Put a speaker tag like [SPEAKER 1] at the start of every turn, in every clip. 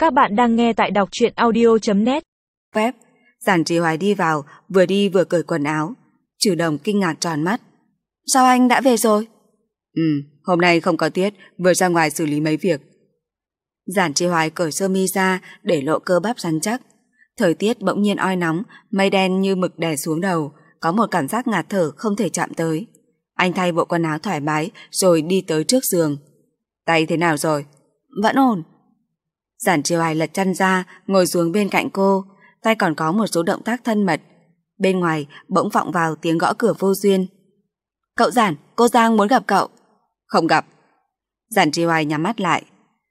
[SPEAKER 1] Các bạn đang nghe tại đọc truyện audio.net.
[SPEAKER 2] Phép, Giản Trì Hoài đi vào, vừa đi vừa cởi quần áo. Trừ Đồng kinh ngạc tròn mắt. Sao anh đã về rồi? Hôm nay không có tiết, vừa ra ngoài xử lý mấy việc. Giản Trì Hoài cởi sơ mi ra để lộ cơ bắp rắn chắc. Thời tiết bỗng nhiên oi nóng, mây đen như mực đè xuống đầu, có một cảm giác ngạt thở không thể chạm tới. Anh thay bộ quần áo thoải mái rồi đi tới trước giường. Tay thế nào rồi? Vẫn ổn. Giản Trì Hoài lật chân ra, ngồi xuống bên cạnh cô, tay còn có một số động tác thân mật. Bên ngoài bỗng vọng vào tiếng gõ cửa vô duyên. Cậu Giản, cô Giang muốn gặp cậu. Không gặp. Giản Trì Hoài nhắm mắt lại.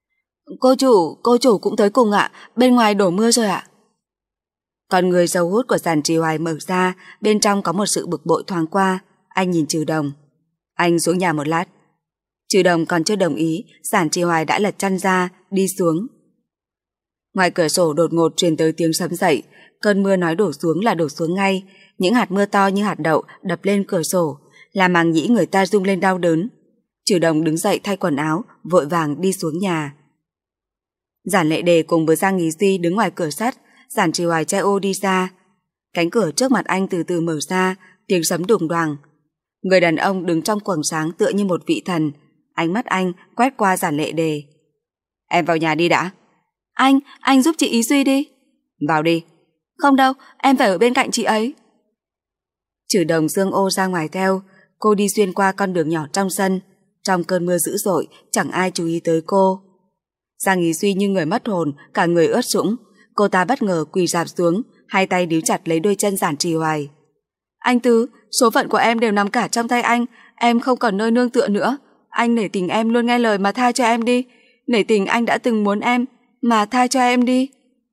[SPEAKER 2] Cô chủ cũng tới cùng ạ, bên ngoài đổ mưa rồi ạ. Con người dầu hút của Giản Trì Hoài mở ra, bên trong có một sự bực bội thoáng qua. Anh nhìn Trừ Đồng. Anh xuống nhà một lát. Trừ Đồng còn chưa đồng ý, Giản Trì Hoài đã lật chân ra, đi xuống. Ngoài cửa sổ đột ngột truyền tới tiếng sấm dậy, cơn mưa nói đổ xuống là đổ xuống ngay, những hạt mưa to như hạt đậu đập lên cửa sổ, làm màng nhĩ người ta rung lên đau đớn. Trừ Đồng đứng dậy thay quần áo, vội vàng đi xuống nhà. Giản Lệ Đề cùng với Giang Ý Duy đứng ngoài cửa sắt, Giản Trì Hoài che ô đi ra. Cánh cửa trước mặt anh từ từ mở ra, tiếng sấm đùng đoàng. Người đàn ông đứng trong quầng sáng tựa như một vị thần, ánh mắt anh quét qua Giản Lệ Đề. Em vào nhà đi đã. Anh giúp chị Ý Duy đi. Vào đi. Không đâu, em phải ở bên cạnh chị ấy. Trừ Đồng giương ô ra ngoài theo, cô đi xuyên qua con đường nhỏ trong sân. Trong cơn mưa dữ dội, chẳng ai chú ý tới cô. Giang Ý Duy như người mất hồn, cả người ướt sũng. Cô ta bất ngờ quỳ rạp xuống, hai tay níu chặt lấy đôi chân Giản Trì Hoài. Anh Tứ, số phận của em đều nằm cả trong tay anh, em không còn nơi nương tựa nữa. Anh nể tình em luôn nghe lời mà tha cho em đi. Nể tình anh đã từng muốn em, mà tha cho em đi.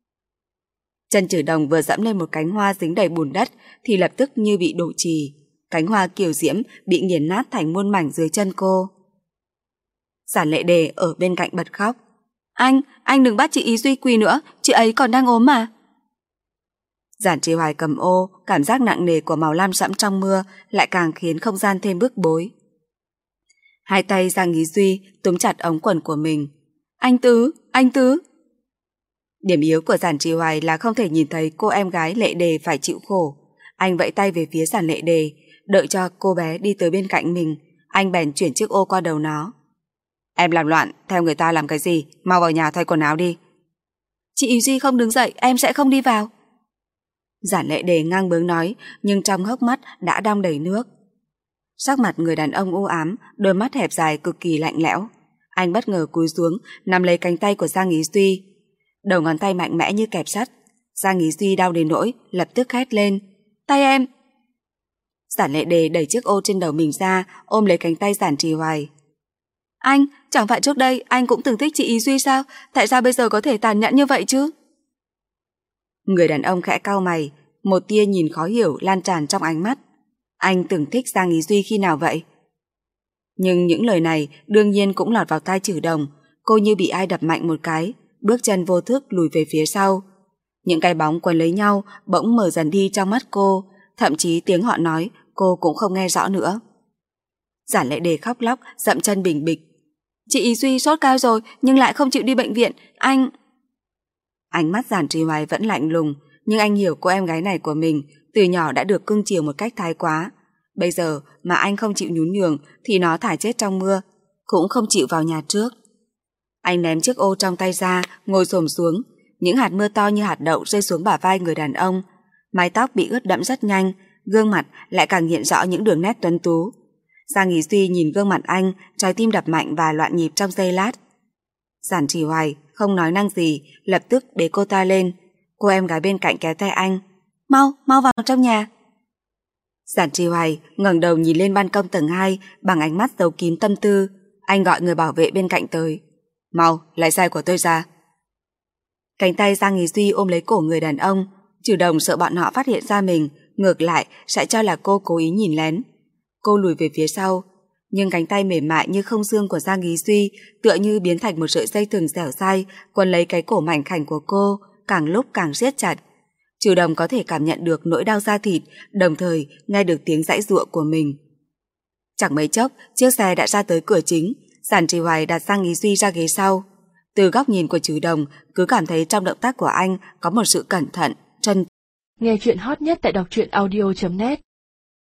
[SPEAKER 2] Chân Trừ Đồng vừa dẫm lên một cánh hoa dính đầy bùn đất thì lập tức như bị đổ trì. Cánh hoa kiều diễm bị nghiền nát thành muôn mảnh dưới chân cô. Giản Lệ Đề ở bên cạnh bật khóc. Anh đừng bắt chị Ý Duy quỳ nữa, chị ấy còn đang ốm mà. Giản Trì Hoài cầm ô, cảm giác nặng nề của màu lam sẫm trong mưa lại càng khiến không gian thêm bức bối. Hai tay Giang Ý Duy túm chặt ống quần của mình. Anh Tứ. Điểm yếu của Giản Trì Hoài là không thể nhìn thấy cô em gái Lệ Đề phải chịu khổ. Anh vẫy tay về phía Giản Lệ Đề, đợi cho cô bé đi tới bên cạnh mình, anh bèn chuyển chiếc ô qua đầu nó. Em làm loạn, theo người ta làm cái gì, mau vào nhà thay quần áo đi. Chị Ý Duy không đứng dậy, em sẽ không đi vào. Giản Lệ Đề ngang bướng nói, nhưng trong hốc mắt đã đong đầy nước. Sắc mặt người đàn ông u ám, đôi mắt hẹp dài cực kỳ lạnh lẽo. Anh bất ngờ cúi xuống, nắm lấy cánh tay của Giang Ý Duy. Đầu ngón tay mạnh mẽ như kẹp sắt. Giang Ý Duy đau đến nỗi, lập tức hét lên. Tay em! Giản Lệ Đề đẩy chiếc ô trên đầu mình ra, ôm lấy cánh tay Giản Trì Hoài. Anh, chẳng phải trước đây anh cũng từng thích chị Ý Duy sao? Tại sao bây giờ có thể tàn nhẫn như vậy chứ? Người đàn ông khẽ cau mày, một tia nhìn khó hiểu lan tràn trong ánh mắt. Anh từng thích Giang Ý Duy khi nào vậy? Nhưng những lời này đương nhiên cũng lọt vào tai Trừ Đồng. Cô như bị ai đập mạnh một cái, bước chân vô thức lùi về phía sau. Những cái bóng quấn lấy nhau bỗng mở dần đi trong mắt cô, thậm chí tiếng họ nói cô cũng không nghe rõ nữa. Giản Lệ Đề khóc lóc, dậm chân bình bịch. Chị Ý Duy sốt cao rồi nhưng lại không chịu đi bệnh viện, anh... Ánh mắt Giản Trì Hoài vẫn lạnh lùng, nhưng anh hiểu cô em gái này của mình từ nhỏ đã được cưng chiều một cách thái quá. Bây giờ mà anh không chịu nhún nhường thì nó thải chết trong mưa, cũng không chịu vào nhà trước. Anh ném chiếc ô trong tay ra, ngồi xổm xuống. Những hạt mưa to như hạt đậu rơi xuống bả vai người đàn ông. Mái tóc bị ướt đẫm rất nhanh, gương mặt lại càng hiện rõ những đường nét tuấn tú. Giang Ý Duy nhìn gương mặt anh, trái tim đập mạnh và loạn nhịp trong giây lát. Giản Trì Hoài không nói năng gì, lập tức bế cô ta lên. Cô em gái bên cạnh kéo tay anh. Mau vào trong nhà. Giản Trì Hoài ngẩng đầu nhìn lên ban công tầng 2 bằng ánh mắt giấu kín tâm tư. Anh gọi người bảo vệ bên cạnh tới. Mau, lấy xe của tôi ra. Cánh tay Giang Ý Duy ôm lấy cổ người đàn ông. Trừ Đồng sợ bọn họ phát hiện ra mình, ngược lại sẽ cho là cô cố ý nhìn lén. Cô lùi về phía sau, nhưng cánh tay mềm mại như không xương của Giang Ý Duy tựa như biến thành một sợi dây thừng dẻo dai quấn lấy cái cổ mảnh khảnh của cô, càng lúc càng siết chặt. Trừ Đồng có thể cảm nhận được nỗi đau da thịt, đồng thời nghe được tiếng giãy giụa của mình. Chẳng mấy chốc, chiếc xe đã ra tới cửa chính. Giản Trì Hoài đặt Giang Ý Duy ra ghế sau. Từ góc nhìn của Trừ Đồng, cứ cảm thấy trong động tác của anh có một sự cẩn thận, chân.
[SPEAKER 3] Nghe chuyện hot nhất tại đọc truyện audio.net